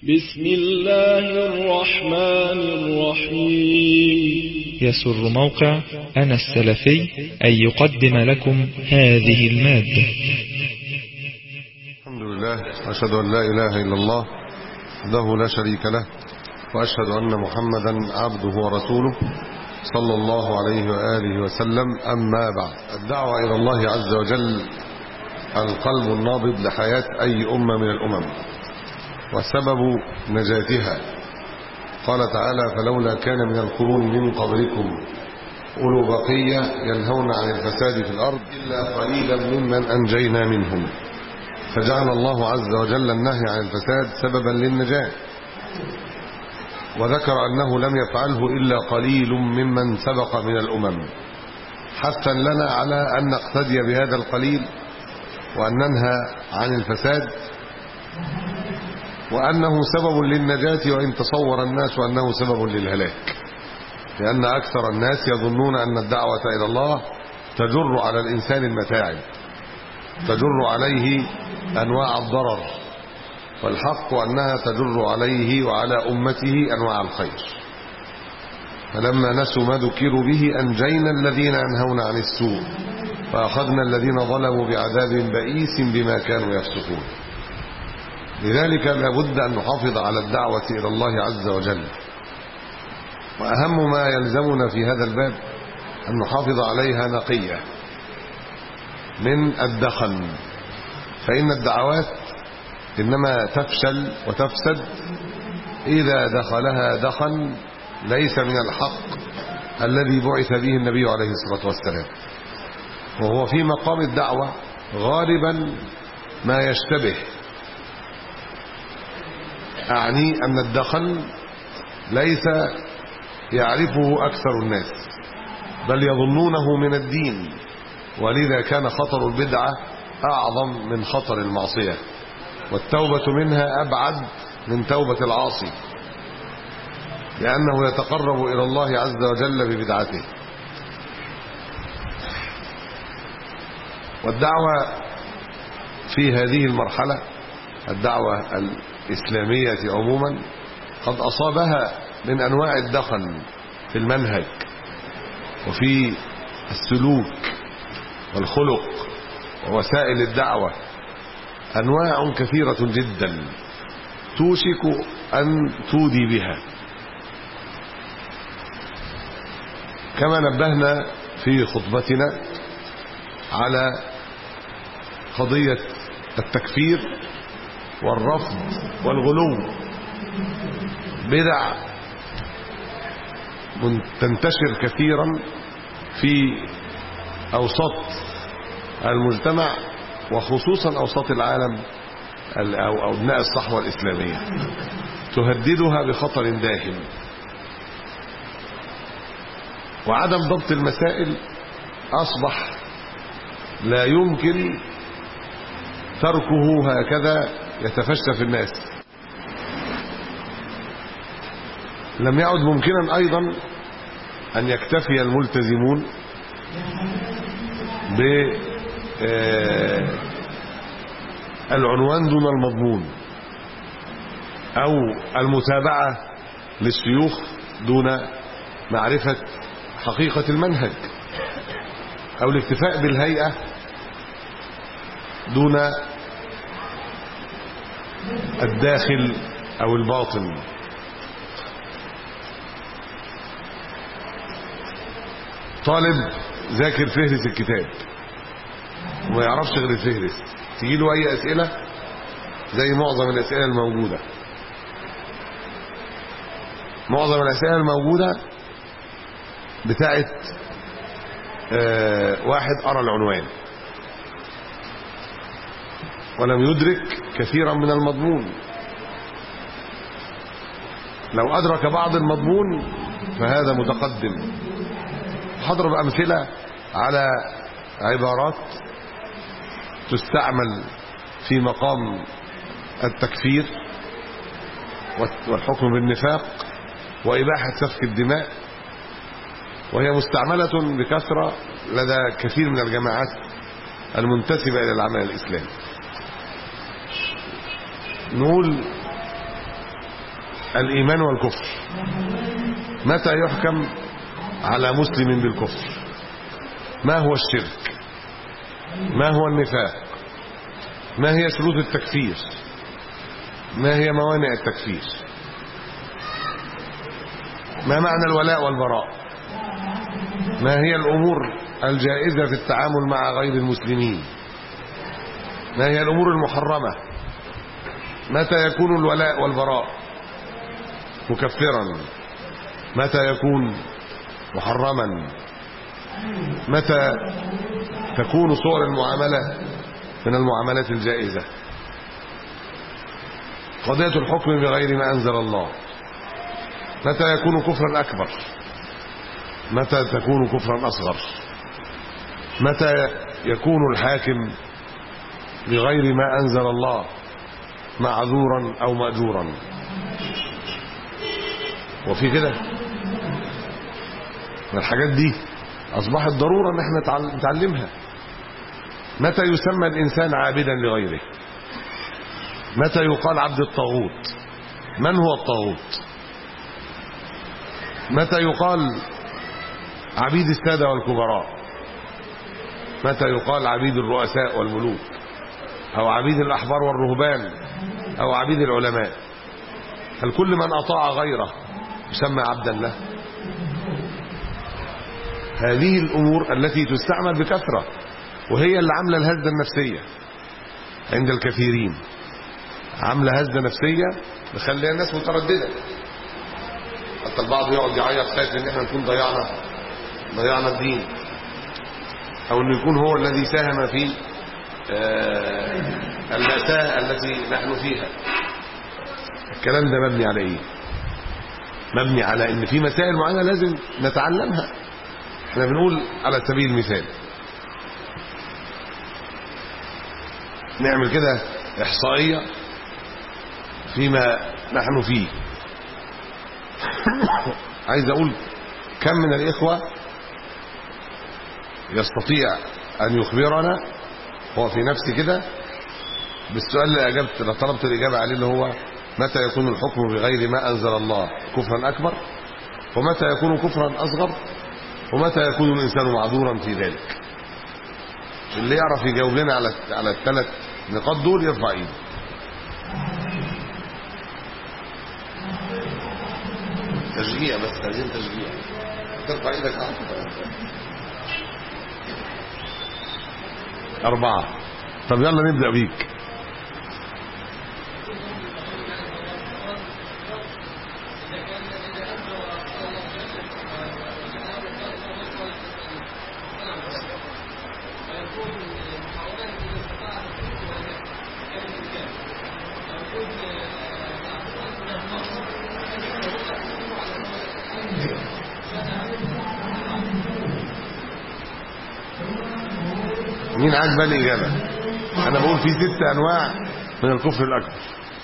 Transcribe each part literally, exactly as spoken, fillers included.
بسم الله الرحمن الرحيم. يسر موقع أنا السلفي أن يقدم لكم هذه المادة. الحمد لله، أشهد أن لا إله إلا الله وحده لا شريك له، وأشهد أن محمدا عبده ورسوله صلى الله عليه وآله وسلم. أما بعد، الدعوة إلى الله عز وجل القلب النابض لحياة أي أمة من الأمم وسبب نجاتها. قال تعالى: فلولا كان من القرون من قبلكم أولو بقية ينهون عن الفساد في الأرض إلا قليلا ممن أنجينا منهم. فجعل الله عز وجل النهي عن الفساد سببا للنجاة، وذكر أنه لم يفعله إلا قليل ممن سبق من الأمم، حثا لنا على أن نقتدي بهذا القليل وأن ننهى عن الفساد، وأنه سبب للنجاة، وإن تصور الناس أنه سبب للهلاك، لأن أكثر الناس يظنون أن الدعوة إلى الله تجر على الإنسان المتاعب، تجر عليه أنواع الضرر، والحق أنها تجر عليه وعلى أمته أنواع الخير. فلما نسوا ما ذكروا به أنجينا الذين ينهون عن السوء وأخذنا الذين ظلموا بعذاب بئيس بما كانوا يفسقون. لذلك لابد أن نحافظ على الدعوة إلى الله عز وجل، وأهم ما يلزمنا في هذا الباب أن نحافظ عليها نقية من الدخن، فإن الدعوات إنما تفشل وتفسد إذا دخلها دخن ليس من الحق الذي بعث به النبي عليه الصلاة والسلام. وهو في مقام الدعوة غالبا ما يشتبه، أعني أن الدخن ليس يعرفه أكثر الناس، بل يظنونه من الدين، ولذا كان خطر البدعة أعظم من خطر المعصية، والتوبة منها أبعد من توبة العاصي، لأنه يتقرب إلى الله عز وجل ببدعته. والدعوة في هذه المرحلة، الدعوة الإسلامية عموما، قد أصابها من أنواع الدخن في المنهج وفي السلوك والخلق ووسائل الدعوة أنواع كثيرة جدا توشك أن تودي بها، كما نبهنا في خطبتنا على قضية التكفير والرفض والغلو، بدع تنتشر كثيرا في أوساط المجتمع، وخصوصا أوساط العالم أو أبناء الصحوة الإسلامية، تهددها بخطر داهم. وعدم ضبط المسائل أصبح لا يمكن تركه هكذا يتفشى في الناس. لم يعد ممكنا أيضا أن يكتفي الملتزمون بالعنوان دون المضمون، أو المتابعة للشيوخ دون معرفة حقيقة المنهج، أو الاكتفاء بالهيئة دون الداخل أو الباطن. طالب ذاكر فهرس الكتاب وما يعرفش غير الفهرس، تجي له أي أسئلة زي معظم الأسئلة الموجودة معظم الأسئلة الموجودة بتاعت آه واحد أرى العنوان ولم يدرك كثيرا من المضمون. لو أدرك بعض المضمون فهذا متقدم. هضرب أمثلة على عبارات تستعمل في مقام التكفير والحكم بالنفاق وإباحة سفك الدماء، وهي مستعملة بكثرة لدى كثير من الجماعات المنتسبة إلى العمل الإسلامي. نقول الإيمان والكفر. متى يحكم على مسلم بالكفر؟ ما هو الشرك؟ ما هو النفاق؟ ما هي شروط التكفير؟ ما هي موانع التكفير؟ ما معنى الولاء والبراء؟ ما هي الأمور الجائزة في التعامل مع غير المسلمين؟ ما هي الأمور المحرمة؟ متى يكون الولاء والبراء مكفرا؟ متى يكون محرما؟ متى تكون صور المعاملة من المعاملات الجائزة؟ قضية الحكم بغير ما أنزل الله، متى يكون كفرا أكبر؟ متى تكون كفرا أصغر؟ متى يكون الحاكم بغير ما أنزل الله معذورا أو مأجورا؟ وفي كده الحاجات دي أصبحت ضرورة ان احنا نتعلمها. متى يسمى الإنسان عابدا لغيره؟ متى يقال عبد الطاغوت؟ من هو الطاغوت؟ متى يقال عبيد السادة والكبراء؟ متى يقال عبيد الرؤساء والملوك، أو عبيد الأحبار والرهبان، أو عبيد العلماء؟ هل كل من أطاع غيره يسمى عبدا له؟ هذه الأمور التي تستعمل بكثرة، وهي اللي عامله الهزة النفسية عند الكثيرين، عامله هزة نفسية مخليه الناس مترددة. حتى البعض يقعد يعيط خايف ان احنا نكون ضيعنا ضيعنا الدين، او انه يكون هو الذي ساهم في المأساة التي نحن فيها. الكلام ده مبني على ايه؟ مبني على ان في مسائل معينة لازم نتعلمها. احنا بنقول على سبيل المثال نعمل كده احصائية فيما نحن فيه. عايز اقول كم من الاخوة يستطيع ان يخبرنا هو في نفسه كده بالسؤال اللي اجبت اللي طلبت الاجابة عليه، اللي هو متى يكون الحكم بغير ما انزل الله كفرا اكبر، ومتى يكون كفرا اصغر، ومتى يكون الانسان معذورا في ذلك؟ اللي يعرف يجاوب لنا على على الثلاث نقاط دول يرفع ايده. تشجيع بس، عايزين تشجيع. ترفع ايدك على أربعة. طب يلا نبدأ بيك. مين عاجبه الإجابة؟ أنا بقول في ست أنواع من الكفر الأكبر،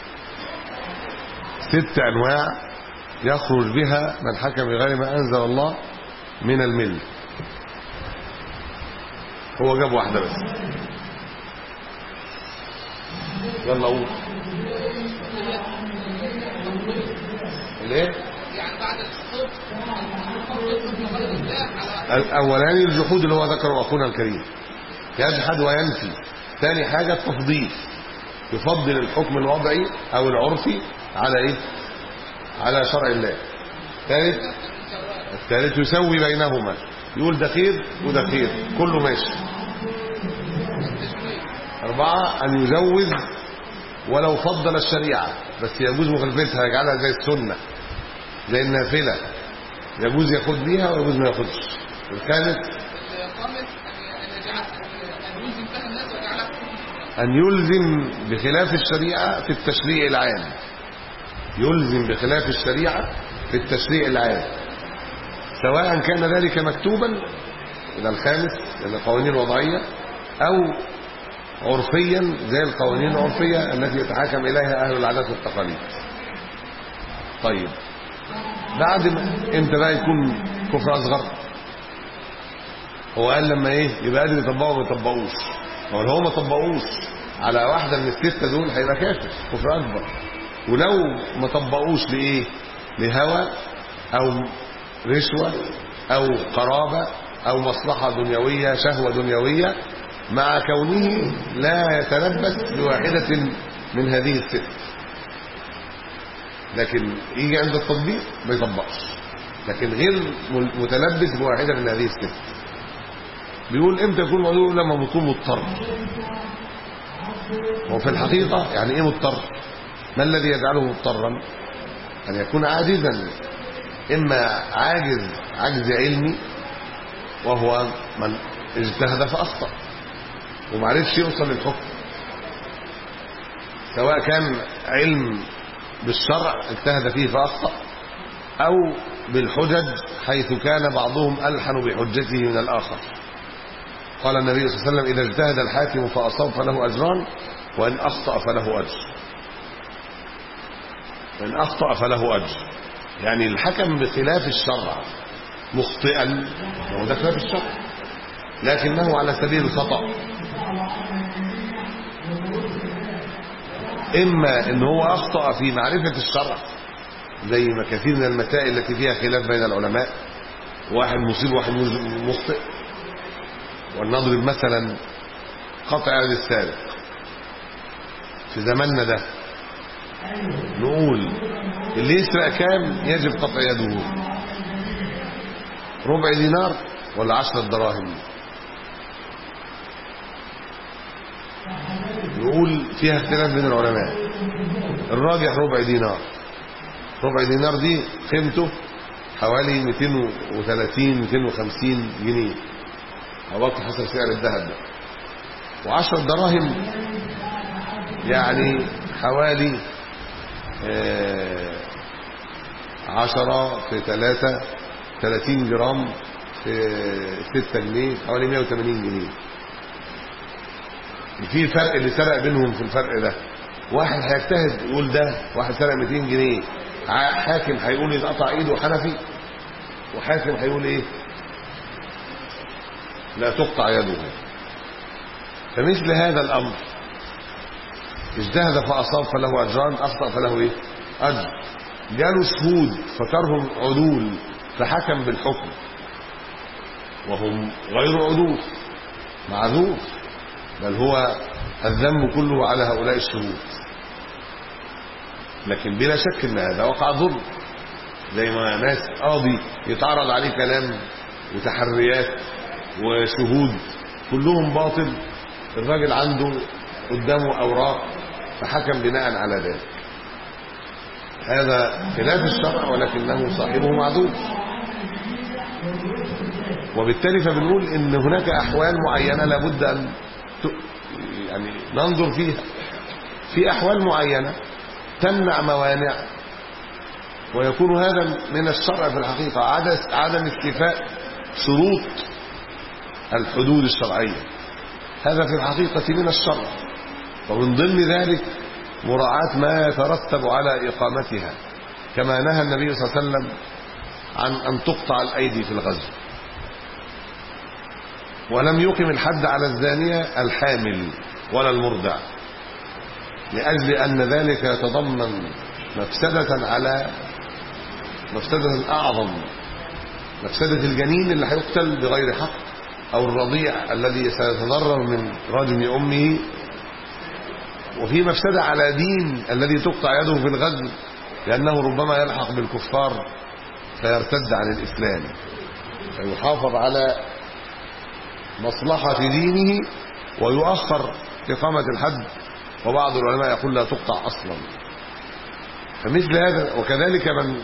ست أنواع يخرج بها من حكم بغير ما أنزل الله من الملة. هو جاب واحدة بس. يلا قول. ليه؟ يعني بعد السقوط الأولاني الجحود اللي هو ذكره أخونا الكريم، يجحد وينفي. ثاني حاجة التفضيل، يفضل الحكم الوضعي أو العرفي على إيه؟ على شرع الله. ثالث الثالث يسوي بينهما، يقول ده خير وده خير كله ماشي. أربعة أن يزود ولو فضل الشريعة بس يجوز مخالفتها، يجعلها زي السنة زي النافلة، يجوز ياخد بيها ويجوز ما ياخدش. الخامس أن يلزم بخلاف الشريعة في التشريع العام، يلزم بخلاف الشريعة في التشريع العام سواء كان ذلك مكتوبا إلى الخامس إلى القوانين الوضعية أو عرفيا زي القوانين العرفية التي يتحاكم إليها أهل العادات والتقاليد. طيب بعد ما امتى بقى يكون كفر أصغر؟ هو قال لما ايه يبقى قادر يطبقه وما يطبقوش. هو لو ما طبقوش على واحده من السته دول هيبقى كافر كفر اكبر. ولو ما طبقوش لايه؟ لهوى او رشوه او قرابه او مصلحه دنيويه، شهوه دنيويه، مع كونه لا يتلبس بواحده من هذه الست، لكن يجي عند التطبيق ما يطبقش، لكن غير متلبس بواحده من هذه الست. بيقول امتى يكون موضوع؟ لما يكون مضطر. وفي الحقيقه يعني ايه مضطر؟ ما الذي يجعله مضطرا؟ ان يكون عاجزا، اما عاجز عجز علمي وهو من اجتهد فاخطا وما عرفش يوصل للحكم، سواء كان علم بالشرع اجتهد فيه فاخطا او بالحجج حيث كان بعضهم الحن بحجته من الاخر. قال النبي صلى الله عليه وسلم: اذا اجتهد الحاكم فاصاب فله اجران وان اخطا فله اجر. وان اخطا فله اجر، يعني الحكم بخلاف الشرع مخطئا، هو ده خلاف الشرع لكنه على سبيل الخطا، اما ان هو اخطا في معرفه الشرع زي ما كثير من المسائل التي فيها خلاف بين العلماء، واحد مصيب وواحد مخطئ. ولنضرب مثلا قطع يد السارق في زماننا ده، نقول اللي يسرق كام يجب قطع يده؟ ربع دينار ولا عشرة دراهم؟ نقول فيها اختلاف بين العلماء، الراجح ربع دينار. ربع دينار دي قيمته حوالي مئتين وثلاثين مئتين وخمسين جنيه او وقت حسب سعر الذهب ده. وعشرة دراهم يعني حوالي آه عشرة في ثلاثة ثلاثين جرام في ستة جنيه حوالي مئة وثمانين جنيه. في فرق اللي سرق بينهم في الفرق ده. واحد هيجتهد يقول ده واحد سرق مئتين جنيه، حاكم هيقول يتقطع ايده حنفي، وحاكم هيقول ايه؟ لا تقطع يده. فمثل هذا الامر اجتهد فاصاب فله اجران، اخطا فله ايه؟ اجر. جاله شهود فكرهم عدول فحكم بالحكم وهم غير عدول، معذور، بل هو الذنب كله على هؤلاء الشهود. لكن بلا شك ان هذا وقع ظلم، زي ما ناس قاضي يتعرض عليه كلام وتحريات وشهود كلهم باطل، الراجل عنده قدامه اوراق فحكم بناء على ذلك. هذا خلاف الشرع ولكنه صاحبه معذور. وبالتالي فبنقول ان هناك احوال معينه لابد ان يعني ننظر فيها. في احوال معينه تمنع موانع، ويكون هذا من الشرع في الحقيقه، عدم استيفاء شروط الحدود الشرعيه، هذا في الحقيقه من الشرع. ومن ضمن ذلك مراعاة ما يترتب على إقامتها، كما نهى النبي صلى الله عليه وسلم عن أن تقطع الأيدي في الغزو، ولم يقم الحد على الزانية الحامل ولا المرضع، لأجل أن ذلك يتضمن مفسدة على مفسدة أعظم، مفسدة الجنين اللي هيقتل بغير حق، أو الرضيع الذي سيتضرر من رجم أمه، وفي مفسدة على دين الذي تقطع يده في الغزو، لأنه ربما يلحق بالكفار فيرتد عن الإسلام، فيحافظ على مصلحة دينه ويؤخر إقامة الحد. وبعض العلماء يقول لا تقطع أصلا. فمثل هذا، وكذلك من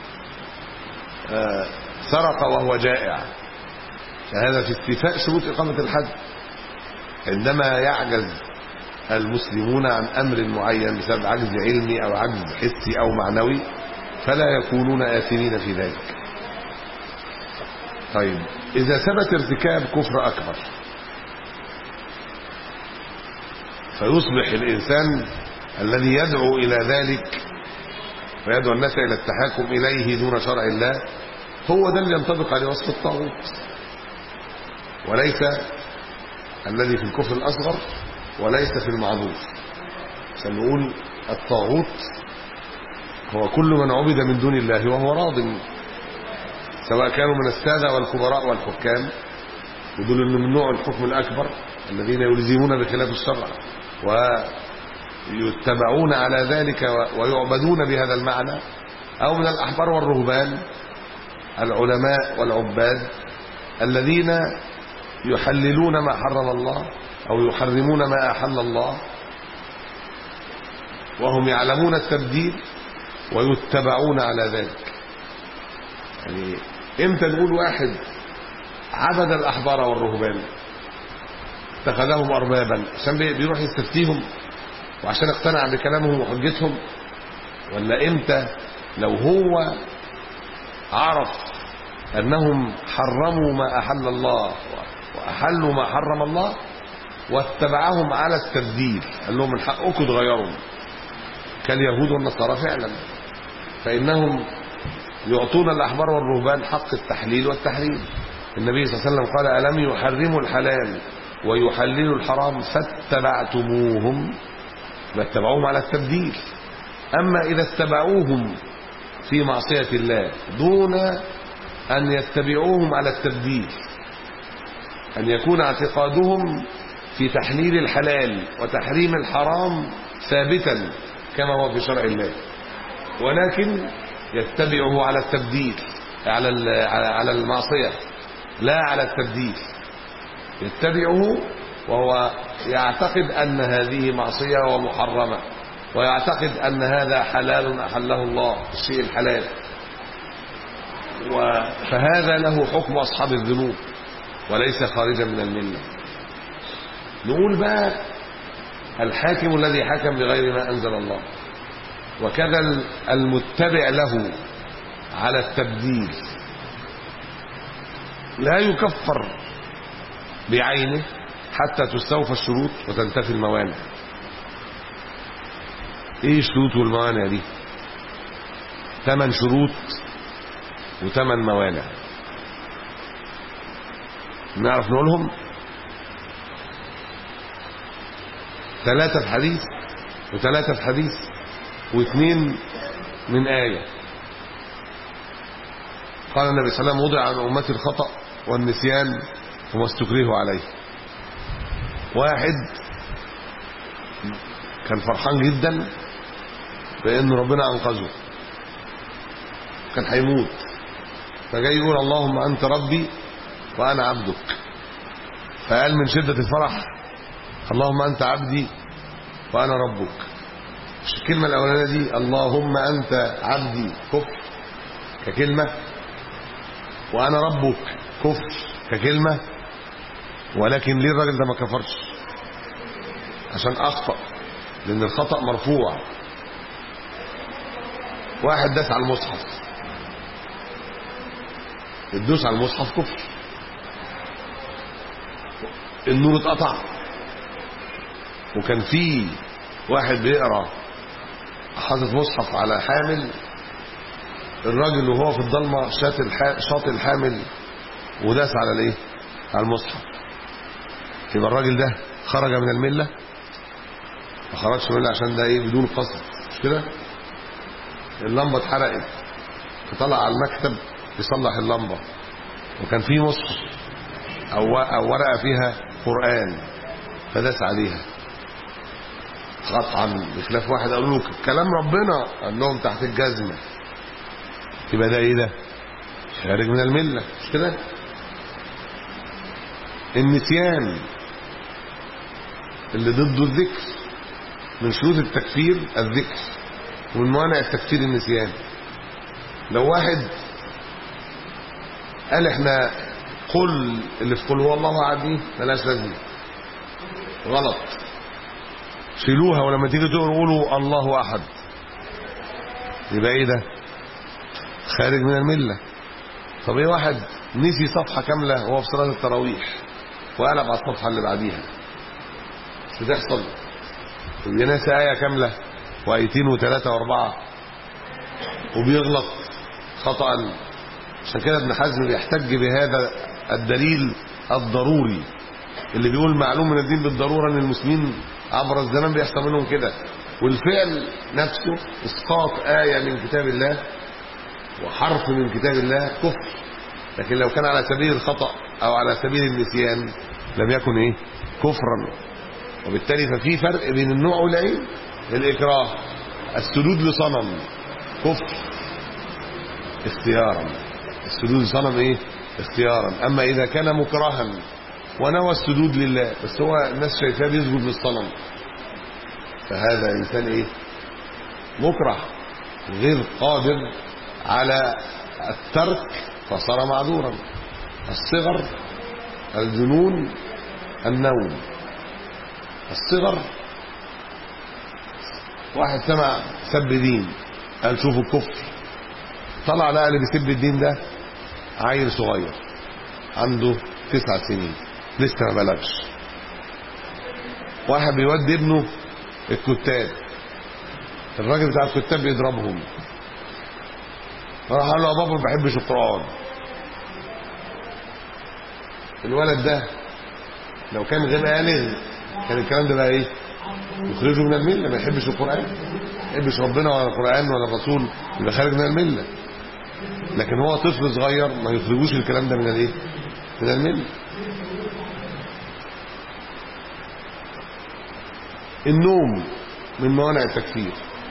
سرق وهو جائع، فهذا في استيفاء شروط إقامة الحد. عندما يعجز المسلمون عن أمر معين بسبب عجز علمي أو عجز حسي أو معنوي فلا يكونون آثمين في ذلك. طيب، إذا ثبت ارتكاب كفر أكبر فيصبح الإنسان الذي يدعو إلى ذلك ويدعو الناس إلى التحاكم إليه دون شرع الله هو ده اللي ينطبق عليه وصف الطاغوت، وليس الذي في الكفر الأصغر وليس في المعذور. فنقول الطاغوت هو كل من عبد من دون الله وهو راض، سواء كانوا من السادة والكبراء والحكام، ودول من نوع الحكم الأكبر الذين يلزمون بخلاف الشرع ويتبعون على ذلك ويعبدون بهذا المعنى، أو من الأحبار والرهبان العلماء والعباد الذين يحللون ما حرم الله أو يحرمون ما أحل الله وهم يعلمون التبديل ويتبعون على ذلك. يعني امتى نقول واحد عبد الأحبار والرهبان اتخذهم أربابا عشان بيروح يستفتيهم وعشان اقتنع بكلامهم وحجتهم، ولا امتى لو هو عرف أنهم حرموا ما أحل الله وأحلوا ما حرم الله واتبعهم على التبديل، قال لهم من حقكم تغيروا كاليهود والنصارى فعلا، فإنهم يعطون الأحبار والرهبان حق التحليل والتحريم. النبي صلى الله عليه وسلم قال ألم يحرموا الحلال ويحللوا الحرام فاتبعتموهم، فاتبعوهم على التبديل. أما إذا اتبعوهم في معصية الله دون أن يتبعوهم على التبديل، أن يكون اعتقادهم في تحليل الحلال وتحريم الحرام ثابتا كما هو في شرع الله، ولكن يتبعه على التبديل، على على المعصية لا على التبديل، يتبعه وهو يعتقد أن هذه معصية ومحرمة، ويعتقد أن هذا حلال أحله الله الشيء الحلال، فهذا له حكم أصحاب الذنوب وليس خارجا من الملة. نقول بقى الحاكم الذي حكم بغير ما أنزل الله وكذا المتبع له على التبديل لا يكفر بعينه حتى تستوفى الشروط وتنتفي الموانع. ايه الشروط والموانع دي؟ ثمان شروط وثمان موانع، نعرف نقولهم؟ ثلاثة في حديث وثلاثة في حديث واثنين من آية. قال النبي صلى الله عليه وسلم وضع عن أمتي الخطأ والنسيان وما استكرهوا عليه. واحد كان فرحان جدا بأن ربنا أنقذه، كان هيموت، فجاي يقول اللهم أنت ربي وأنا عبدك، فقال من شدة الفرح اللهم أنت عبدي وأنا ربك. مش الكلمة الأولانية دي اللهم أنت عبدي كفر ككلمة، وأنا ربك كفر ككلمة، ولكن ليه الراجل ده ما كفرش؟ عشان أخطأ، لأن الخطأ مرفوع. واحد داس على المصحف، الدوس على المصحف كفر، النور اتقطع، وكان في واحد بيقرأ حاطط مصحف على حامل، الراجل وهو في الضلمه شاط شاط الحامل وداس على الايه؟ على المصحف. يبقى الراجل ده خرج من المله؟ ما خرجش من المله، عشان ده ايه؟ بدون قصد، مش كده؟ اللمبه اتحرقت فطلع على المكتب يصلح اللمبه، وكان في مصحف او او ورقه فيها قران فداس عليها قطعا، بخلاف واحد قالوا له كلام ربنا قال لهم تحت الجزمه، يبقى ده ايه؟ ده خارج من المله، مش كده؟ النسيان اللي ضده الذكر، من شروط التكفير الذكر، ومن موانع التكفير النسيان. لو واحد قال احنا قل اللي في قل هو الله احد دي مالهاش لازمه، غلط، شيلوها، ولما تيجي تقولوا الله احد يبقى ايه؟ ده خارج من المله. طب ايه واحد نسي صفحه كامله وهو في صلاه التراويح وقلب على الصفحه اللي بعديها؟ مش بتحصل؟ يبقى ناسي ايه كامله وايتين وثلاثه واربعه وبيغلط خطأ. عشان كده ابن حزم بيحتج بهذا الدليل الضروري اللي بيقول معلوم من الدين بالضروره ان المسلمين عبر الزمان بيحصل منهم كده، والفعل نفسه اسقاط آية من كتاب الله وحرف من كتاب الله كفر، لكن لو كان على سبيل الخطأ او على سبيل النسيان لم يكن ايه كفرا. وبالتالي ففي فرق بين النوع والعين. الإكراه السجود لصنم كفر اختيارا، السجود لصنم ايه اختيارا. اما اذا كان مكرها ونوى السجود لله بس هو الناس شايفاه بيسجد للصنم فهذا انسان ايه مكره غير قادر على الترك فصار معذورا. الصغر الجنون النوم. الصغر واحد سمع سب دين قال شوفوا الكفر، طلع لقى اللي بيسب الدين ده عيل صغير عنده تسع سنين لسه ما بلغش. واحد بيودي ابنه الكتاب، الراجل بتاع الكتاب بيضربهم، راح قال له يا بابا ما بحبش القرآن. الولد ده لو كان غير بالغ كان الكلام ده بقى ايه يخرجه من المله. ما يحبش القرآن، ما يحبش ربنا ولا القرآن ولا الرسول يبقى خارج من المله. لكن هو طفل صغير ما يخرجوش الكلام ده من الايه من المله. النوم من موانع التكفير.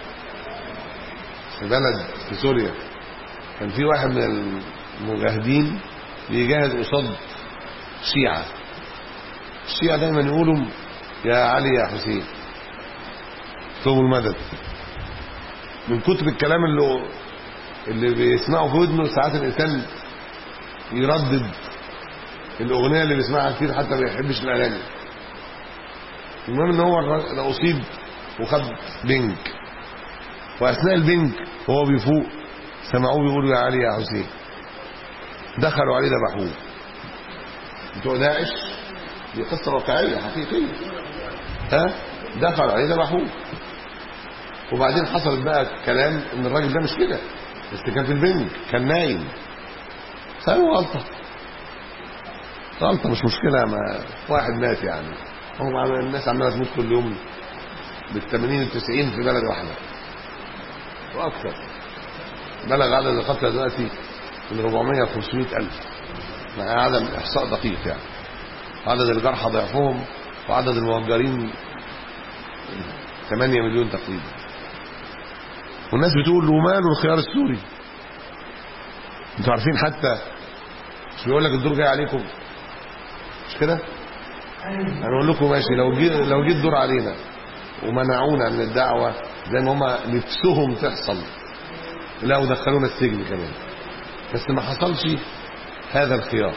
في بلد في سوريا كان في واحد من المجاهدين بيجاهد قصاد شيعة. الشيعة دايما يقولوا يا علي يا حسين طلبوا المدد. من كتر الكلام اللي اللي بيسمعه في ودنه ساعات الانسان يردد الاغنيه اللي بيسمعها كتير حتى ما يحبش الاغاني. المهم ان هو اصيب وخد بنج، واثناء البنج وهو بيفوق سمعوه بيقولوا يا علي يا حسين. دخلوا عليه ذبحوه بتوع داعش. دي قصه واقعيه حقيقيه. ها دخلوا عليه ذبحوه. وبعدين حصل بقى كلام ان الراجل ده مش كده بس كان في البنج كان نايم. سألوا غلطه غلطه مش مشكله، ما واحد مات يعني. هم الناس عماله تموت كل يوم بالثمانين والتسعين في بلد واحده واكثر. بلغ عدد القتلى دلوقتي من أربعمائة وخمسمائة ألف مع عدم احصاء دقيق يعني. عدد الجرحى ضعفهم وعدد المهجرين ثمانية مليون تقريبا. والناس بتقول له ماله الخيار السوري؟ انتوا عارفين حتى مش بيقول لك الدور جاي عليكم مش كده؟ انا اقول لكم ماشي لو جي لو جه الدور علينا ومنعونا من الدعوه زي ما هم نفسهم تحصل لا ودخلونا السجن كمان بس ما حصلش هذا الخيار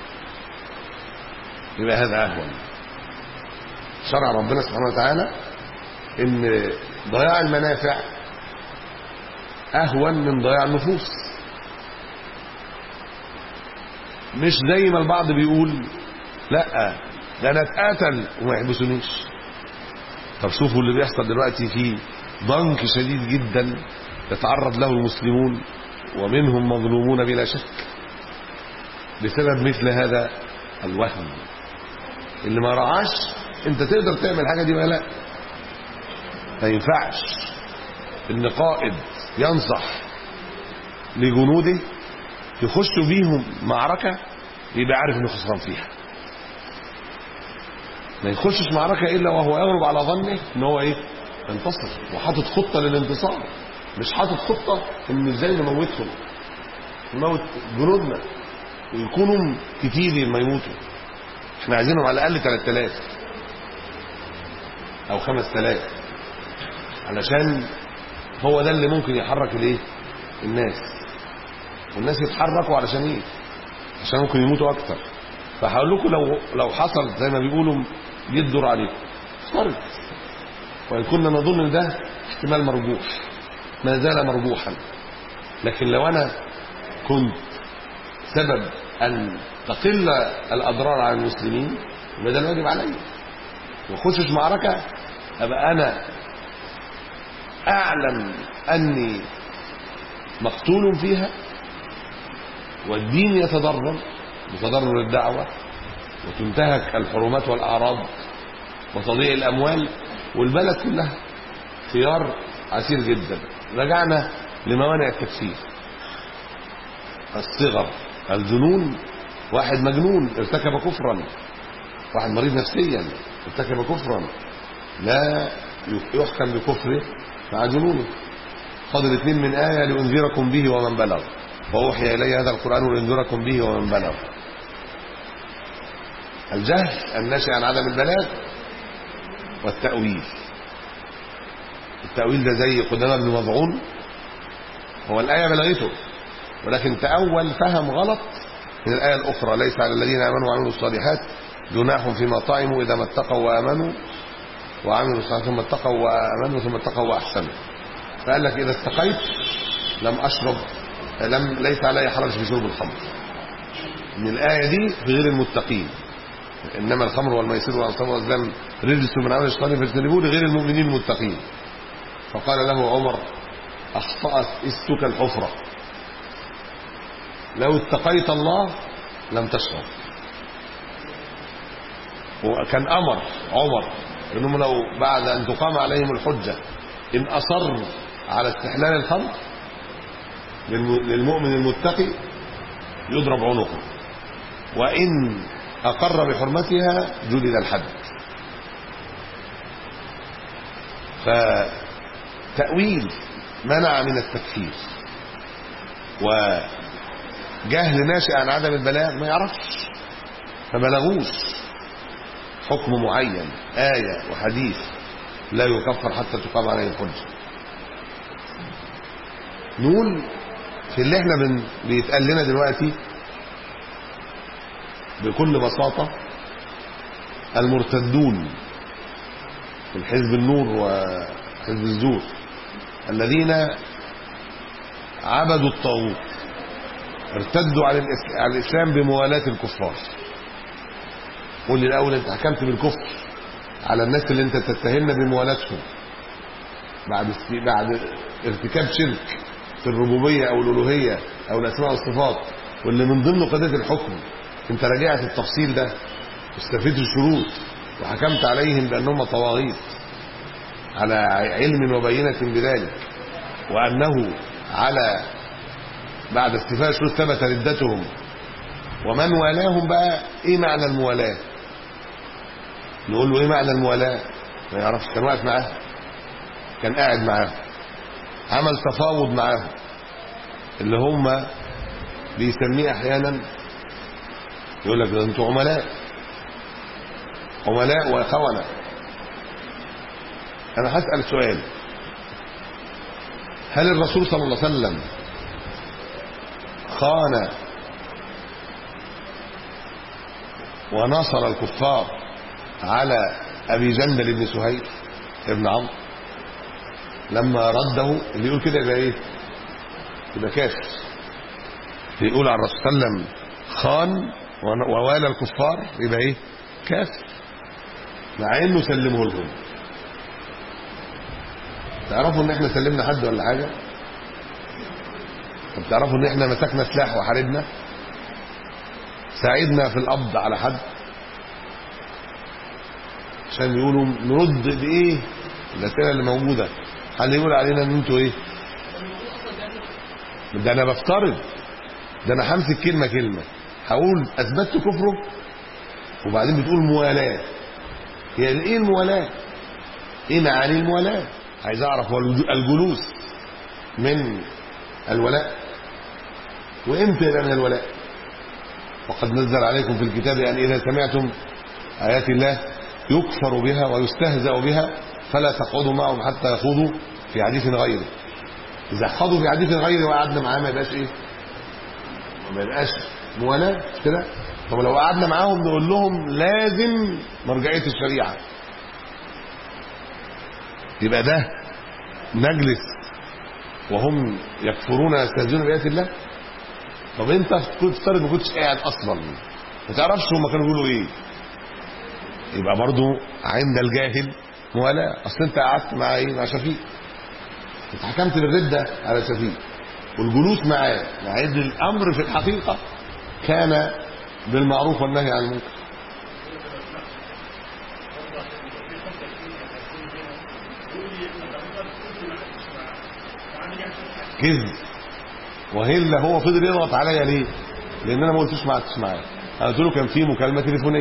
يبقى هذا اهون. شرع ربنا سبحانه وتعالى ان ضياع المنافع اهون من ضياع النفوس. مش زي ما البعض بيقول لا ده انا اتقتل وما يحبسونيش. طب شوفوا اللي بيحصل دلوقتي في ضنك شديد جدا يتعرض له المسلمون ومنهم مظلومون بلا شك بسبب مثل هذا الوهم. اللي ما رعاش انت تقدر تعمل حاجه دي ولا لا؟ ما ينفعش ان قائد ينصح لجنوده يخشوا بيهم معركه يبقى عارف انه خسران فيها. ما يخشش معركه الا وهو يغلب على ظنه ان هو ايه انتصر وحاطط خطه للانتصار، مش حاطط خطه ان ازاي نموتهم نموت جنودنا ويكونوا كتير لما يموتوا. احنا عايزينهم على الاقل ثلاثة آلاف او خمسة آلاف علشان هو ده اللي ممكن يحرك الايه الناس. والناس يتحركوا علشان ايه؟ عشان ممكن يموتوا اكتر. فهقول لكم لو لو حصل زي ما بيقولوا جه الدور عليكم افترض وان كنا نظن ان ده احتمال مرجوح ما زال مرجوحا، لكن لو انا كنت سبب ان تقل الاضرار على المسلمين يبقى ده الواجب عليا واخشش معركه ابقى انا اعلم اني مقتول فيها والدين يتضرر بتضرر الدعوه وتنتهك الحرمات والاعراض وتضيع الاموال والبلد كلها خيار عسير جدا. رجعنا لموانع التكفير: الصغر، الجنون، واحد مجنون ارتكب كفرا، واحد مريض نفسيا ارتكب كفرا لا يحكم بكفره مع جنونه. فاضل اثنين من آية: لأنذركم به ومن بلغ، وأوحي إلي هذا القرآن لأنذركم به ومن بلغ. الجهل الناشئ عن عدم البلاغ، والتأويل. التأويل ده زي قدامى بن مظعون، هو الآية بلغته ولكن تأول فهم غلط من الآية الأخرى: ليس على الذين آمنوا وعملوا الصالحات جناح فيما طعموا إذا ما اتقوا وآمنوا وعملوا الصالحات ثم اتقوا وآمنوا ثم اتقوا وأحسنوا. فقال لك إذا استقيت لم أشرب لم ليس علي حرج في شرب الخمر. من الآية دي في غير المتقين: إنما الخمر والميسر والأنصاب والأزلام رجس من عمل الشيطان فاجتنبوه، لغير المؤمنين المتقين. فقال له عمر: أخطأت استك الحفرة، لو اتقيت الله لم تشرب. وكان أمر عمر إنهم لو بعد أن تقام عليهم الحجة إن أصر على استحلال الخمر للمؤمن المتقي يضرب عنقه، وإن أقر بحرمتها جلد الحد. فتأويل منع من التكفير، وجهل ناشئ عن عدم البلاغ، ما يعرفش فبلغوش حكم معين آية وحديث لا يكفر حتى تقام عليه الحجة. نقول في اللي احنا بن... بيتقال لنا دلوقتي بكل بساطة: المرتدون في حزب النور وحزب الزور الذين عبدوا الطاغوت ارتدوا على الإسلام بموالاة الكفار. قول لي الأول: أنت حكمت بالكفر على الناس اللي أنت تتهمنا بموالاتهم بعد بعد ارتكاب شرك في الربوبية أو الألوهية أو الأسماء والصفات، واللي من ضمن قضية الحكم أنت راجعت التفصيل ده واستفدت الشروط وحكمت عليهم بأنهم طواغيت على علم وبينة بذلك، وأنه على بعد استيفاء الشروط ثبت ردتهم. ومن والاهم بقى ايه معنى الموالاه؟ نقول له ايه معنى الموالاه؟ ما يعرفش. كان واقف معاه، كان قاعد معاه، عمل تفاوض معاهم، اللي هم بيسميه احيانا يقول لك انتوا عملاء عملاء وخونه. انا هسأل سؤال: هل الرسول صلى الله عليه وسلم خان ونصر الكفار على أبي جندل بن سهيل ابن عمرو لما رده؟ اللي يقول كده يبقى ايه؟ يبقى كافر. اللي يقول على الرسول صلى الله عليه وسلم خان ووالى الكفار يبقى ايه؟ كافر، مع انه سلمه لهم. تعرفوا ان احنا سلمنا حد ولا حاجه؟ طب تعرفوا ان احنا مسكنا سلاح وحاربنا؟ ساعدنا في القبض على حد عشان يقولوا نرد بايه؟ الاسئله اللي موجوده. حد يقول علينا ان انتوا ايه؟ ده انا بفترض، ده انا همسك كلمه كلمه هقول اثبتت كفره وبعدين بتقول موالاه. هي يعني ايه الموالاه؟ ايه معاني الموالاه؟ عايز اعرف. هو الجلوس من الولاء؟ وامتى يبقى من الولاء؟ وقد نزل عليكم في الكتاب أن إذا سمعتم آيات الله يكفر بها ويستهزأ بها فلا تقعدوا معهم حتى يخوضوا في حديث غيره. إذا خاضوا في حديث غيره وقعدنا معاه ما يبقاش إيه؟ ما يبقاش موالاه كده. طب لو قعدنا معاهم نقول لهم لازم مرجعية الشريعة، يبقى ده نجلس وهم يكفرون ويستهزئون بآيات الله؟ طب انت كنت تفترض ما كنتش قاعد اصلا ما تعرفش هم كانوا بيقولوا ايه، يبقى برضو عند الجاهل موالاه. اصل انت قعدت مع ايه؟ مع شفيق، انت حكمت بالرده على شفيق، والجلوس معاه مع ان الامر في الحقيقه كان بالمعروف والنهي عن المنكر. كذب. وهلا هو فضل يضغط عليا ليه؟ لان انا ما قلتش ما قعدتش معاه. انا قلت له كان في مكالمه تليفونيه.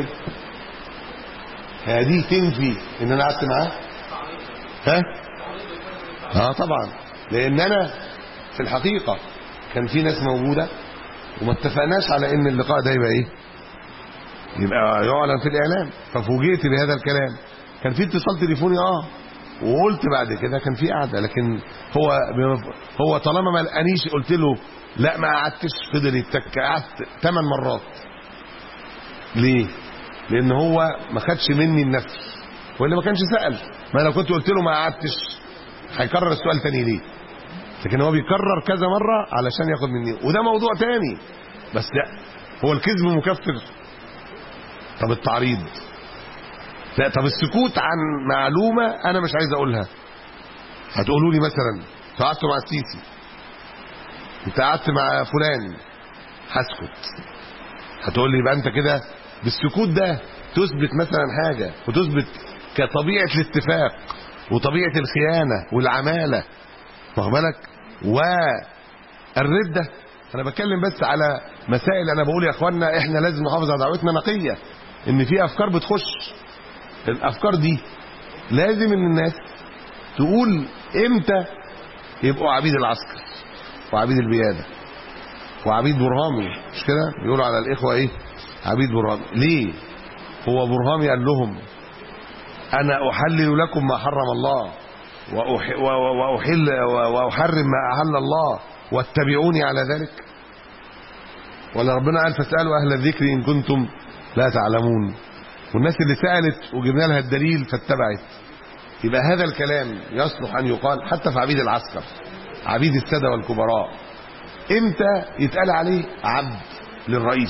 هذه تنفي ان انا قعدت معاه؟ ها؟ اه طبعا، لان انا في الحقيقه كان في ناس موجوده وما اتفقناش على ان اللقاء ده يبقى ايه؟ يبقى يعلن في الاعلام. ففوجئت بهذا الكلام. كان في اتصال تليفوني اه وقلت بعد كده كان في قعده، لكن هو هو طالما ما لقانيش قلت له لا ما قعدتش، فضل يتك. قعدت ثمان مرات. ليه؟ لان هو ما خدش مني النفس، والا ما كانش سأل. ما لو كنت قلت له ما قعدتش هيكرر السؤال تاني ليه؟ لكن هو بيكرر كذا مره علشان ياخد مني، وده موضوع تاني. بس لا، هو الكذب مكفر؟ طب التعريض؟ لا. طب السكوت عن معلومه انا مش عايز اقولها؟ هتقولوا لي مثلا انت قعدت مع السيسي، انت قعدت مع فلان، هسكت. هتقول لي يبقى انت كده بالسكوت ده تثبت مثلا حاجه، وتثبت كطبيعه الاتفاق وطبيعه الخيانه والعماله، واخد بالك، والرده. انا بتكلم بس على مسائل. انا بقول يا اخوانا احنا لازم نحافظ على دعوتنا نقيه، ان في افكار بتخش. الافكار دي لازم ان الناس تقول امتى يبقوا عبيد العسكر وعبيد البياده وعبيد برهامي. مش كده بيقولوا على الاخوه ايه؟ عبيد برهامي. ليه؟ هو برهامي قال لهم انا احلل لكم ما حرم الله واحل واحرم ما احل الله واتبعوني على ذلك؟ ولا ربنا قال فاسالوا اهل الذكر ان كنتم لا تعلمون؟ والناس اللي سالت وجبنا لها الدليل فاتبعت. يبقى هذا الكلام يصلح ان يقال حتى في عبيد العسكر، عبيد الساده والكبراء. امتى يتقال عليه عبد للرئيس؟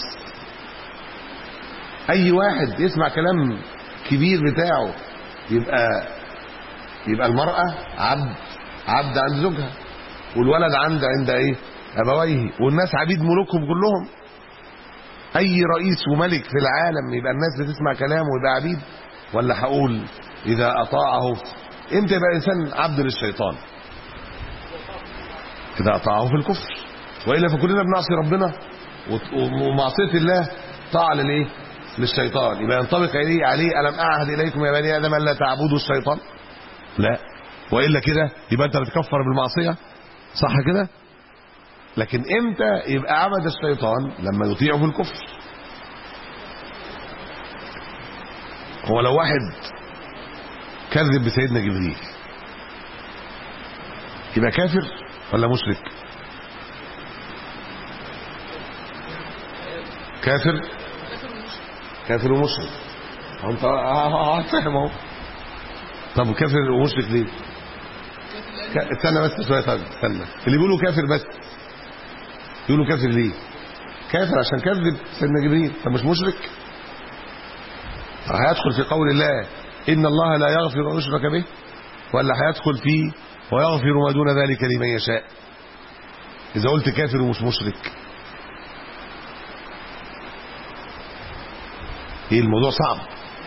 اي واحد يسمع كلام كبير بتاعه يبقى يبقى المرأة عبد، عبد عند زوجها، والولد عند عند ايه؟ ابويه، والناس عبيد ملوكهم كلهم. اي رئيس وملك في العالم يبقى الناس بتسمع كلامه ويبقى عبيد؟ ولا هقول اذا اطاعه؟ امتى يبقى الانسان عبد للشيطان؟ اذا اطاعه في الكفر، والا فكلنا بنعصي ربنا، ومعصيه الله طاعه للايه؟ للشيطان. يبقى ينطبق عليه عليه الم اعهد اليكم يا بني ادم الا تعبدوا الشيطان؟ لا. والا كده يبقى انت بتكفر بالمعصيه، صح كده؟ لكن امتى يبقى عبد الشيطان؟ لما يطيعه في الكفر. هو لو واحد كذب بسيدنا جبريل يبقى كافر ولا مشرك؟ كافر كافر ومشرك. انت فاهم اهو. طب كافر ومشرك ليه؟ استنى بس شويه. طيب استنى، اللي بيقولوا كافر بس يقولوا كافر ليه؟ كافر عشان كذب سيدنا جبريل، طب مش مشرك؟ هيدخل في قول الله ان الله لا يغفر ان يشرك به، ولا هيدخل فيه ويغفر ما دون ذلك لمن يشاء؟ اذا قلت كافر ومش مشرك ايه الموضوع؟ صعب.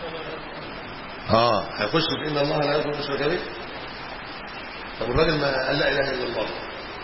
اه هيخش في ان الله لا يغفر ان يشرك به. طب الراجل ما قال لا اله الا الله،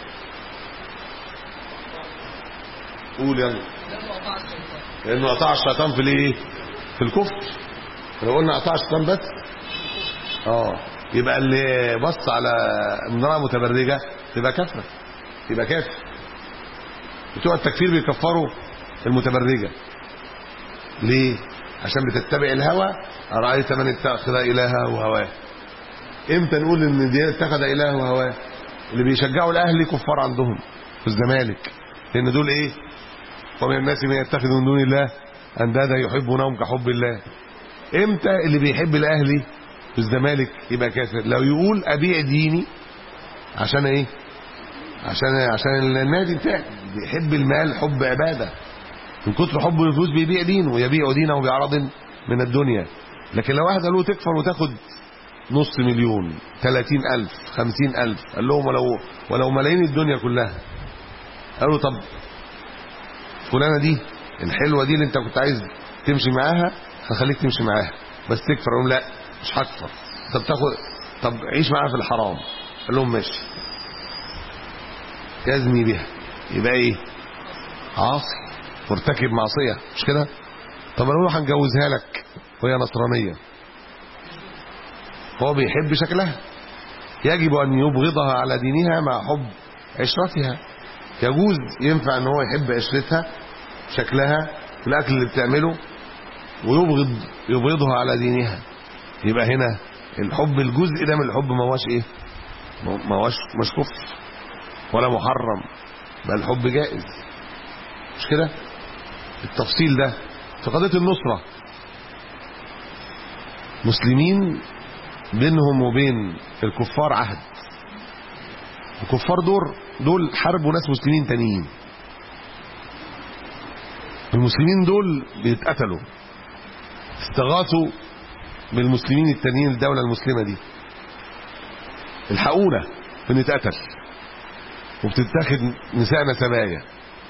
قول يلا. لانه اطاع الشيطان في الايه؟ في الكفر. لو قلنا اطاع الشيطان بس اه يبقى اللي بص على امراه متبرجه تبقى كافره، يبقى كافر. بتوع التكفير بيكفروا المتبرجه ليه؟ عشان بتتبع الهوى. ارايت من اتخذ الهه وهواه. امتى نقول ان دي اتخذ الهه وهواه؟ اللي بيشجعوا الاهلي كفار عندهم في الزمالك، لان دول ايه؟ ومن الناس من يتخذ من دون الله اندادا يحبونهم كحب الله. امتى اللي بيحب الاهلي في الزمالك يبقى كافر؟ لو يقول ابيع ديني عشان ايه؟ عشان عشان النادي بتاعي. بيحب المال حب عباده، من كتر حبه الفلوس بيبيع دينه، ويبيع دينه بعرض من الدنيا. لكن لو واحد قال له تكفر وتاخد نص مليون، ثلاثين ألف، خمسين ألف، قال لهم ولو ولو ملايين الدنيا كلها، قالوا طب فلانه دي الحلوه دي اللي انت كنت عايز تمشي معاها هخليك تمشي معاها بس تكفر. قالوا لا مش هكفر. طب تاخد، طب عيش معاها في الحرام. قال لهم ماشي. يزني بها يبقى ايه؟ عاصي مرتكب معصيه، مش كده؟ طب انا اقول هنجوزها لك وهي نصرانيه، هو بيحب شكلها، يجب ان يبغضها على دينها مع حب عشرتها. يجوز ينفع ان هو يحب عشرتها شكلها الاكل اللي بتعمله ويبغض يبغضها على دينها. يبقى هنا الحب الجزء ده من الحب ما هوش ايه؟ ما هوش مش كفر ولا محرم، بل الحب جائز، مش كده؟ التفصيل ده في قضيه النصره، مسلمين بينهم وبين الكفار عهد، الكفار دول دول حاربوا ناس مسلمين تانيين، المسلمين دول بيتقتلوا، استغاثوا بالمسلمين التانيين الدولة المسلمة دي، الحقونا بنتقتل وبتتاخد نسائنا سبايا.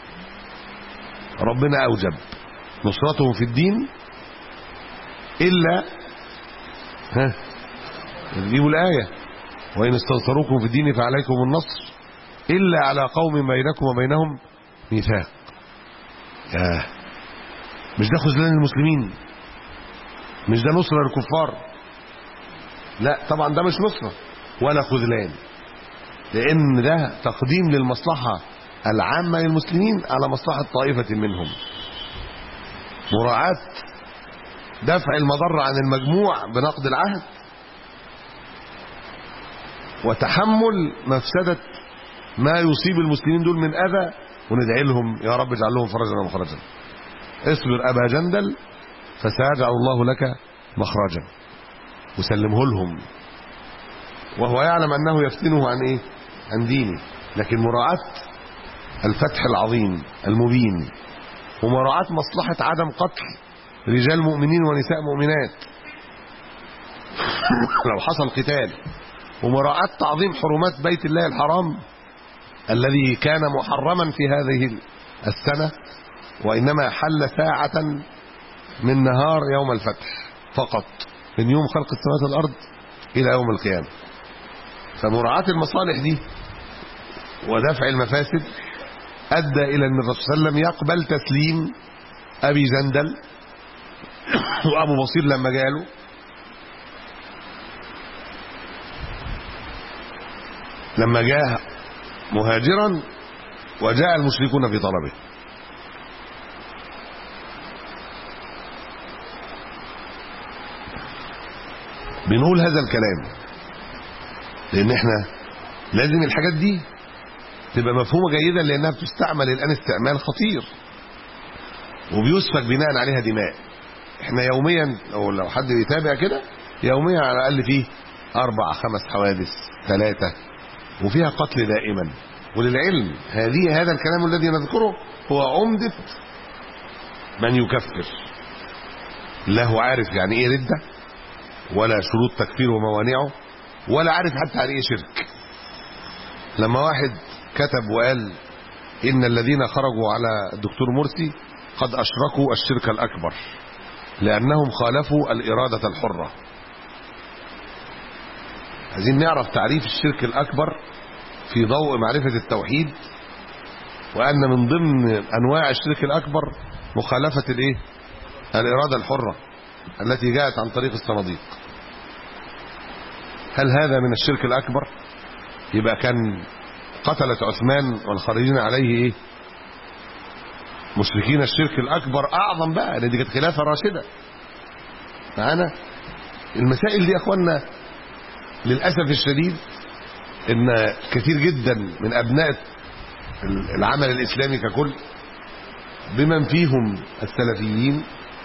ربنا أوجب نصرتهم في الدين إلا ها نجيبوا الآية وإن استنصروكم في الدين فعليكم النصر إلا على قوم بينكم وبينهم ميثاق. آه. مش ده خذلان المسلمين؟ مش ده نصرة للكفار؟ لا طبعا ده مش نصرة ولا خذلان، لأن ده تقديم للمصلحة العامة للمسلمين على مصلحة طائفة منهم، مراعاة دفع المضر عن المجموع بنقض العهد وتحمل مفسدة ما يصيب المسلمين دول من أذى، وندعي لهم يا رب اجعل لهم فرجا ومخرجا. اصبر أبا جندل فسيجعل الله لك مخرجا، وسلمه لهم وهو يعلم أنه يفتنه عن إيه؟ عن دينه، لكن مراعاة الفتح العظيم المبين ومراعاة مصلحة عدم قتل رجال مؤمنين ونساء مؤمنات لو حصل قتال، ومراعاة تعظيم حرمات بيت الله الحرام الذي كان محرما في هذه السنة، وإنما حل ساعة من نهار يوم الفتح فقط، من يوم خلق السماوات والأرض إلى يوم القيامة. فمراعاة المصالح دي ودفع المفاسد أدى إلى أن الرسول صلى الله عليه وسلم يقبل تسليم أبي جندل وأبو بصير لما جاله، لما جاء مهاجرا وجاء المشركون في طلبه. بنقول هذا الكلام لأن احنا لازم الحاجات دي تبقى مفهومة جيدا، لأنها بتستعمل الآن استعمال خطير وبيسفك بناء عليها دماء. احنا يوميا او لو حد بيتابع كده يوميا على الأقل فيه أربع خمس حوادث ثلاثة وفيها قتل دائما. وللعلم هذه هذا الكلام الذي نذكره هو عمدة من يكفر، لا هو عارف يعني ايه ردة ولا شروط تكفير وموانعه، ولا عارف حتى يعني ايه شرك. لما واحد كتب وقال ان الذين خرجوا على الدكتور مرسي قد اشركوا الشرك الاكبر لانهم خالفوا الاراده الحره. عايزين نعرف تعريف الشرك الاكبر في ضوء معرفه التوحيد، وان من ضمن انواع الشرك الاكبر مخالفه الايه؟ الاراده الحره التي جاءت عن طريق الصناديق. هل هذا من الشرك الاكبر؟ يبقى كان قتلة عثمان والخارجين عليه ايه؟ مشركين الشرك الاكبر اعظم بقى، لان دي كانت خلافه راشده. معانا المسائل دي يا اخوانا للاسف الشديد ان كثير جدا من ابناء العمل الاسلامي ككل بمن فيهم السلفيين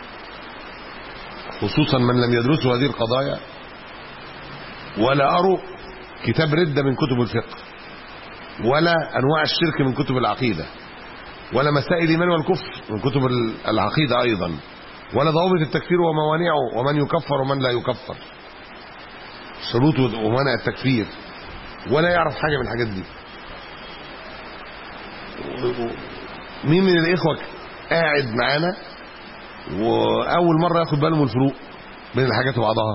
خصوصا من لم يدرسوا هذه القضايا ولا أروا كتاب ردة من كتب الفقه ولا أنواع الشرك من كتب العقيدة ولا مسائل الإيمان والكفر من كتب العقيدة أيضا ولا ضوابط التكفير وموانعه ومن يكفر ومن لا يكفر، شروط ومنع التكفير، ولا يعرف حاجة من الحاجات دي. مين من الإخوة قاعد معانا وأول مرة ياخد باله من الفروق بين الحاجات وبعضها؟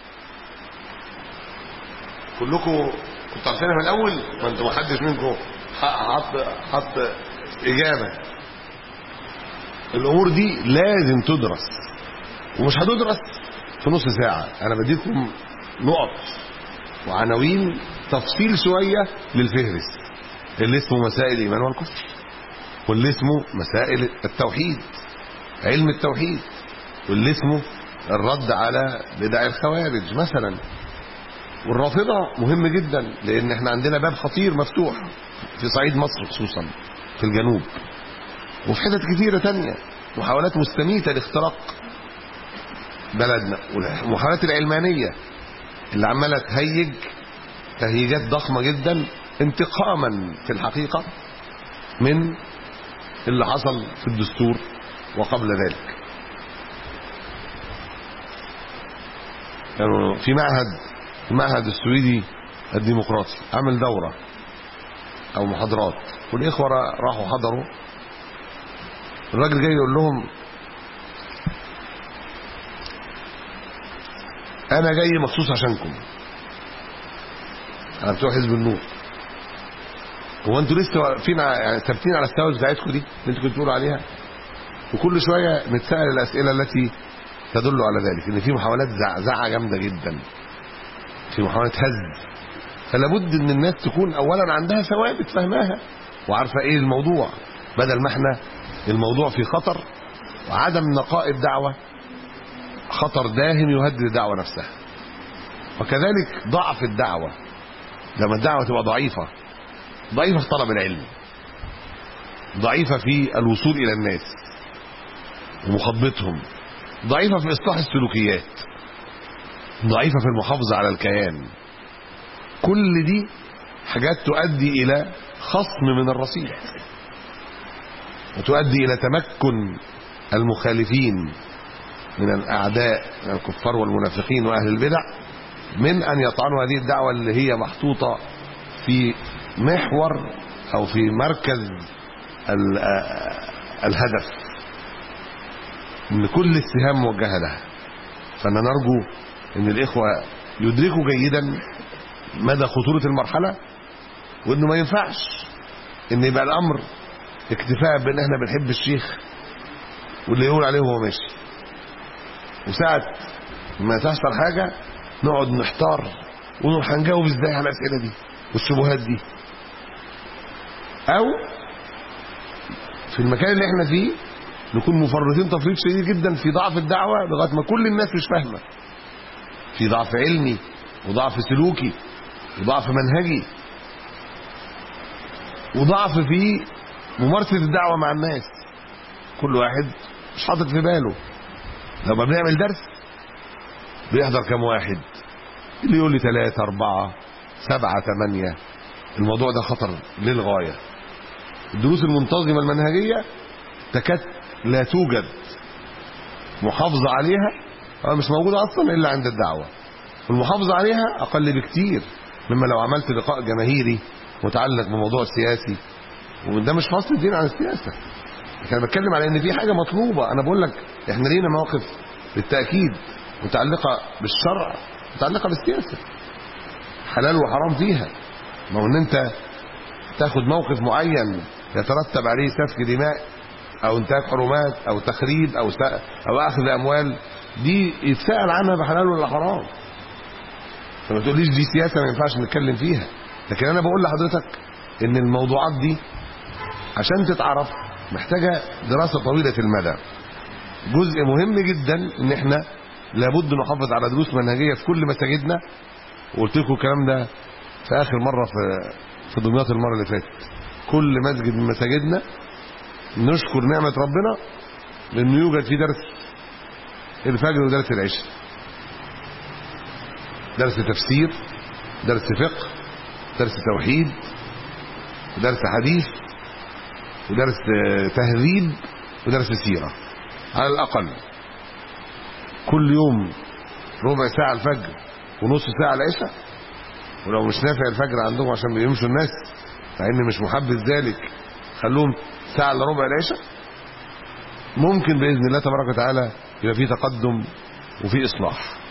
كلكم كنتوا عارفينها من الأول وانتوا ما حدش منكم حط حط اجابه. الامور دي لازم تدرس، ومش هتدرس في نص ساعه. انا بديكم نقط وعناوين تفصيل شويه للفهرس اللي اسمه مسائل الايمان والكفر، واللي اسمه مسائل التوحيد، علم التوحيد، واللي اسمه الرد على بدع الخوارج مثلا. والرافضه مهم جدا، لان احنا عندنا باب خطير مفتوح في صعيد مصر خصوصا في الجنوب، وفي حتت كثيره تانية، محاولات مستميته لاختراق بلدنا، والمحاولات العلمانيه اللي عماله تهيج تهيجات ضخمه جدا انتقاما في الحقيقه من اللي حصل في الدستور وقبل ذلك. يعني في معهد المعهد السويدي الديمقراطي عمل دورة او محاضرات، والاخوة راحوا حضروا. الراجل جاي يقول لهم انا جاي مخصوص عشانكم، انا بتوع حزب النور، هو انتوا لسه واقفين يعني ثابتين على الثوابت بتاعتكم دي اللي انتوا كنتوا بتقولوا عليها؟ وكل شويه نتساءل الاسئله التي تدل على ذلك، ان في محاولات زعزعه جامده جدا، في محاولات هز. فلا بد ان الناس تكون اولا عندها ثوابت فهماها وعارفه ايه الموضوع، بدل ما احنا الموضوع في خطر، وعدم نقاء الدعوه خطر داهم يهدد الدعوه نفسها. وكذلك ضعف الدعوه، لما الدعوه تبقى ضعيفه، ضعيفه في طلب العلم، ضعيفه في الوصول الى الناس ومخاطبتهم، ضعيفه في اصلاح السلوكيات، ضعيفه في المحافظه على الكيان، كل دي حاجات تؤدي الى خصم من الرصيد، وتؤدي الى تمكن المخالفين من الاعداء من الكفار والمنافقين واهل البدع من ان يطعنوا هذه الدعوه اللي هي محطوطه في محور او في مركز الهدف، ان كل السهام موجهه لها. فانا نرجو ان الاخوه يدركوا جيدا مدى خطوره المرحله، وانه ما ينفعش ان يبقى الامر اكتفاء بان احنا بنحب الشيخ واللي يقول عليه هو ماشي، وساعه ما تحصل حاجه نقعد نحتار ونقول هنجاوب ازاي على الاسئله دي والشبهات دي، او في المكان اللي احنا فيه نكون مفرطين تفريط شديد جدا في ضعف الدعوه لغايه ما كل الناس مش فاهمه، في ضعف علمي وضعف سلوكي وضعف منهجي وضعف في ممارسه الدعوه مع الناس، كل واحد مش حاطط في باله. لما بنعمل درس بيحضر كام واحد؟ اللي يقول لي ثلاثة أربعة سبعة ثمانية. الموضوع ده خطر للغاية. الدروس المنتظمة المنهجية تكاد لا توجد محافظة عليها، أو مش موجودة أصلا إلا عند الدعوة، والمحافظة عليها أقل بكتير مما لو عملت لقاء جماهيري متعلق بموضوع سياسي، وده مش فصل الدين عن السياسة. أنا بتكلم على إن في حاجة مطلوبة. أنا بقول لك إحنا لينا مواقف بالتأكيد متعلقة بالشرع، متعلقة بالسياسة، حلال وحرام فيها. ما هو ان انت تاخد موقف معين يترتب عليه سفك دماء او انتهاك حرمات او تخريب او او اخذ اموال، دي يتسأل عنها بحلال ولا حرام. فما تقوليش دي سياسة ما ينفعش نتكلم فيها. لكن انا بقول لحضرتك ان الموضوعات دي عشان تتعرف محتاجة دراسة طويلة المدى. جزء مهم جدا ان احنا لابد نحافظ على دروس منهجيه في كل مساجدنا، وقلت لكم الكلام ده في اخر مره في في دمياط المره اللي فاتت. كل مسجد من مساجدنا نشكر نعمه ربنا لانه يوجد فيه درس الفجر ودرس العشاء، درس تفسير، درس فقه، درس توحيد، ودرس حديث، ودرس تهذيب، ودرس سيره على الاقل كل يوم ربع ساعة الفجر ونص ساعة العشاء. ولو مش نافع الفجر عندهم عشان بيمشوا الناس فإن مش محبذ ذلك، خلوهم ساعة الا ربع العشاء. ممكن بإذن الله تبارك وتعالى يبقى فيه تقدم وفيه إصلاح.